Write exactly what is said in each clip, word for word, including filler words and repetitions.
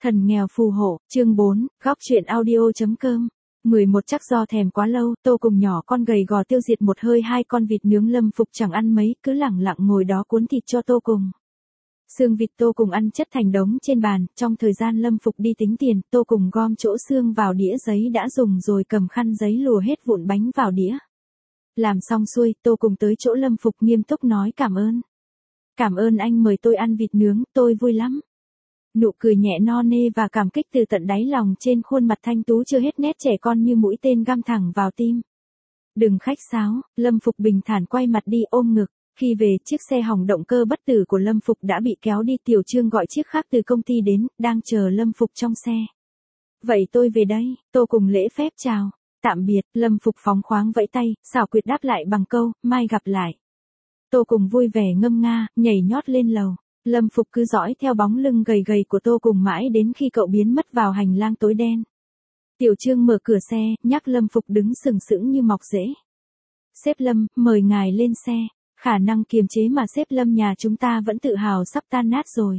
Thần nghèo phù hộ, chương bốn, góc chuyện audio.com. mười một chắc do thèm quá lâu, Tô cùng nhỏ con gầy gò tiêu diệt một hơi hai con vịt nướng. Lâm Phục chẳng ăn mấy, cứ lẳng lặng ngồi đó cuốn thịt cho Tô cùng. Xương vịt Tô cùng ăn chất thành đống trên bàn, trong thời gian Lâm Phục đi tính tiền, Tô cùng gom chỗ xương vào đĩa giấy đã dùng rồi cầm khăn giấy lùa hết vụn bánh vào đĩa. Làm xong xuôi, Tô cùng tới chỗ Lâm Phục nghiêm túc nói cảm ơn. Cảm ơn anh mời tôi ăn vịt nướng, tôi vui lắm. Nụ cười nhẹ no nê và cảm kích từ tận đáy lòng trên khuôn mặt thanh tú chưa hết nét trẻ con như mũi tên găm thẳng vào tim. Đừng khách sáo, Lâm Phục bình thản quay mặt đi ôm ngực. Khi về, chiếc xe hỏng động cơ bất tử của Lâm Phục đã bị kéo đi. Tiểu Trương gọi chiếc khác từ công ty đến, đang chờ Lâm Phục trong xe. Vậy tôi về đây, Tô cùng lễ phép chào. Tạm biệt, Lâm Phục phóng khoáng vẫy tay, xảo quyệt đáp lại bằng câu, mai gặp lại. Tô cùng vui vẻ ngâm nga, nhảy nhót lên lầu. Lâm Phục cứ dõi theo bóng lưng gầy gầy của Tô cùng mãi đến khi cậu biến mất vào hành lang tối đen. Tiểu Trương mở cửa xe, nhắc Lâm Phục đứng sừng sững như mọc rễ. Sếp Lâm, mời ngài lên xe. Khả năng kiềm chế mà sếp Lâm nhà chúng ta vẫn tự hào sắp tan nát rồi.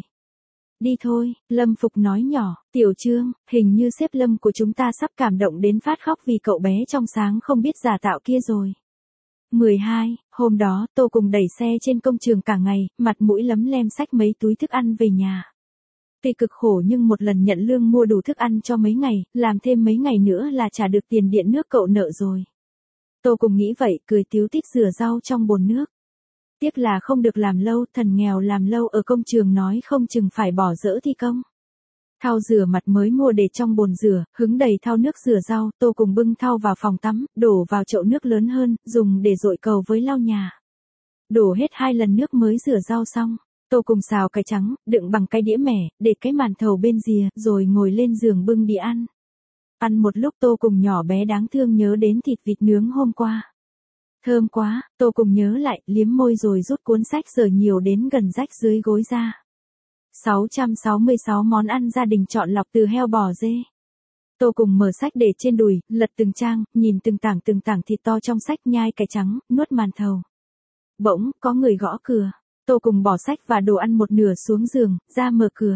Đi thôi, Lâm Phục nói nhỏ. Tiểu Trương, hình như sếp Lâm của chúng ta sắp cảm động đến phát khóc vì cậu bé trong sáng không biết giả tạo kia rồi. mười hai, hôm đó, Tô cùng đẩy xe trên công trường cả ngày, mặt mũi lấm lem xách mấy túi thức ăn về nhà. Tuy cực khổ nhưng một lần nhận lương mua đủ thức ăn cho mấy ngày, làm thêm mấy ngày nữa là trả được tiền điện nước cậu nợ rồi. Tô cùng nghĩ vậy, cười tíu tít rửa rau trong bồn nước. Tiếc là không được làm lâu, thần nghèo làm lâu ở công trường nói không chừng phải bỏ dỡ thi công. Thau rửa mặt mới mua để trong bồn rửa, hứng đầy thau nước rửa rau, Tô cùng bưng thau vào phòng tắm, đổ vào chậu nước lớn hơn, dùng để dội cầu với lau nhà. Đổ hết hai lần nước mới rửa rau xong, Tô cùng xào cải trắng, đựng bằng cái đĩa mẻ, để cái màn thầu bên rìa, rồi ngồi lên giường bưng đi ăn. Ăn một lúc Tô cùng nhỏ bé đáng thương nhớ đến thịt vịt nướng hôm qua. Thơm quá, Tô cùng nhớ lại, liếm môi rồi rút cuốn sách dở nhiều đến gần rách dưới gối ra. sáu trăm sáu mươi sáu món ăn gia đình chọn lọc từ heo bò dê. Tô cùng mở sách để trên đùi, lật từng trang, nhìn từng tảng từng tảng thịt to trong sách, nhai cải trắng, nuốt màn thầu. Bỗng, có người gõ cửa. Tô cùng bỏ sách và đồ ăn một nửa xuống giường, ra mở cửa.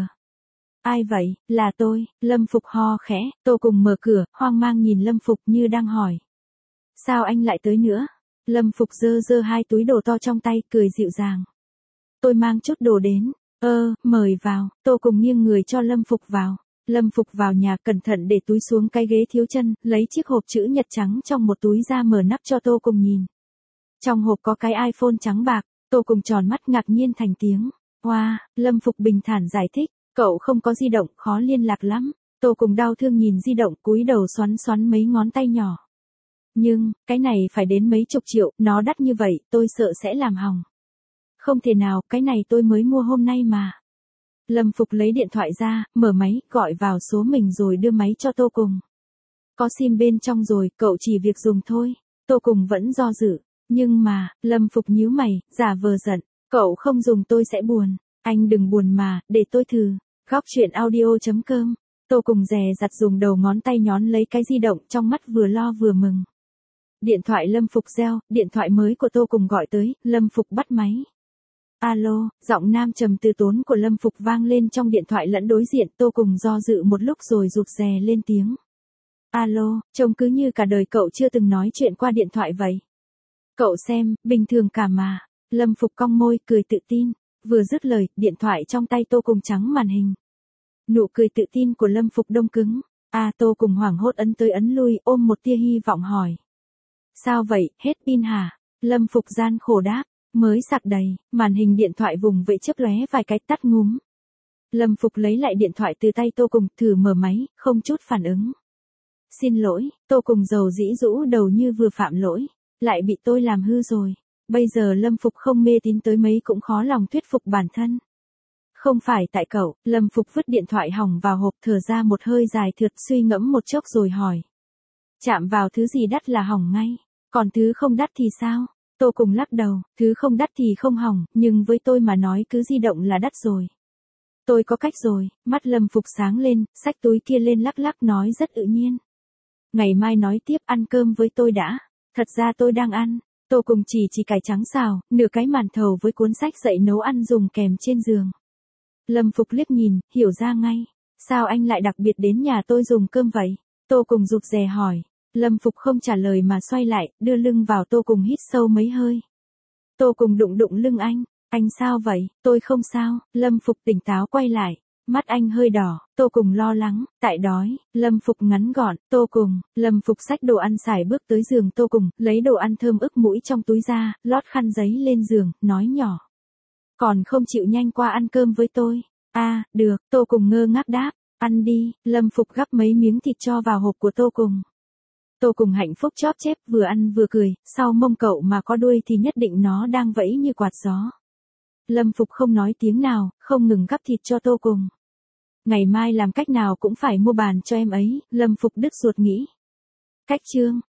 Ai vậy? Là tôi, Lâm Phục ho khẽ. Tô cùng mở cửa, hoang mang nhìn Lâm Phục như đang hỏi. Sao anh lại tới nữa? Lâm Phục giơ giơ hai túi đồ to trong tay, cười dịu dàng. Tôi mang chút đồ đến. Ơ, mời vào. Tô cùng nghiêng người cho Lâm Phục vào. Lâm Phục vào nhà cẩn thận để túi xuống cái ghế thiếu chân, lấy chiếc hộp chữ nhật trắng trong một túi ra mở nắp cho Tô cùng nhìn. Trong hộp có cái iPhone trắng bạc. Tô cùng tròn mắt ngạc nhiên thành tiếng. Wow, Lâm Phục bình thản giải thích. Cậu không có di động, khó liên lạc lắm. Tô cùng đau thương nhìn di động, cúi đầu xoắn xoắn mấy ngón tay nhỏ. Nhưng, cái này phải đến mấy chục triệu, nó đắt như vậy, tôi sợ sẽ làm hỏng. Không thể nào, cái này tôi mới mua hôm nay mà. Lâm Phục lấy điện thoại ra, mở máy, gọi vào số mình rồi đưa máy cho Tô cùng. Có sim bên trong rồi, cậu chỉ việc dùng thôi. Tô cùng vẫn do dự. Nhưng mà, Lâm Phục nhíu mày, giả vờ giận. Cậu không dùng tôi sẽ buồn. Anh đừng buồn mà, để tôi thử. Góc chuyện audio.com. Tô cùng dè dặt dùng đầu ngón tay nhón lấy cái di động, trong mắt vừa lo vừa mừng. Điện thoại Lâm Phục reo, điện thoại mới của Tô cùng gọi tới, Lâm Phục bắt máy. Alo, giọng nam trầm từ tốn của Lâm Phục vang lên trong điện thoại lẫn đối diện. Tô cùng do dự một lúc rồi rụt rè lên tiếng. Alo, trông cứ như cả đời cậu chưa từng nói chuyện qua điện thoại vậy. Cậu xem, bình thường cả mà. Lâm Phục cong môi, cười tự tin. Vừa dứt lời, điện thoại trong tay Tô cùng trắng màn hình. Nụ cười tự tin của Lâm Phục đông cứng. À, Tô cùng hoảng hốt ấn tới ấn lui, ôm một tia hy vọng hỏi. Sao vậy, hết pin hả? Lâm Phục gian khổ đáp. Mới sạc đầy, màn hình điện thoại vùng vẫy chớp lóe vài cái tắt ngúm. Lâm Phục lấy lại điện thoại từ tay Tô cùng, thử mở máy, không chút phản ứng. Xin lỗi, Tô cùng dầu dĩ rũ đầu như vừa phạm lỗi. Lại bị tôi làm hư rồi. Bây giờ Lâm Phục không mê tín tới mấy cũng khó lòng thuyết phục bản thân. Không phải tại cậu, Lâm Phục vứt điện thoại hỏng vào hộp, thở ra một hơi dài thượt, suy ngẫm một chốc rồi hỏi. Chạm vào thứ gì đắt là hỏng ngay, còn thứ không đắt thì sao? Tô cùng lắc đầu, thứ không đắt thì không hỏng, nhưng với tôi mà nói cứ di động là đắt rồi. Tôi có cách rồi, mắt Lâm Phục sáng lên, xách túi kia lên lắc lắc nói rất tự nhiên. Ngày mai nói tiếp, ăn cơm với tôi đã. Thật ra tôi đang ăn. Tô cùng chỉ chỉ cải trắng xào, nửa cái màn thầu với cuốn sách dạy nấu ăn dùng kèm trên giường. Lâm Phục liếc nhìn, hiểu ra ngay. Sao anh lại đặc biệt đến nhà tôi dùng cơm vậy? Tô Cùng rụt rè hỏi. Lâm Phục không trả lời mà xoay lại, đưa lưng vào Tô Cùng hít sâu mấy hơi. Tô Cùng đụng đụng lưng anh. Anh sao vậy? Tôi không sao. Lâm Phục tỉnh táo quay lại. Mắt anh hơi đỏ, Tô Cùng lo lắng, tại đói. Lâm Phục ngắn gọn, Tô Cùng. Lâm Phục xách đồ ăn xài bước tới giường Tô Cùng, lấy đồ ăn thơm ức mũi trong túi ra, lót khăn giấy lên giường, nói nhỏ. Còn không chịu nhanh qua ăn cơm với tôi. À, được, Tô Cùng ngơ ngác đáp. Ăn đi. Lâm Phục gắp mấy miếng thịt cho vào hộp của Tô Cùng. Tô Cùng hạnh phúc chóp chép, vừa ăn vừa cười, sau mông cậu mà có đuôi thì nhất định nó đang vẫy như quạt gió. Lâm Phục không nói tiếng nào, không ngừng gắp thịt cho Tô Cùng. Ngày mai làm cách nào cũng phải mua bàn cho em ấy, Lâm Phục đứt ruột nghĩ. Cách chương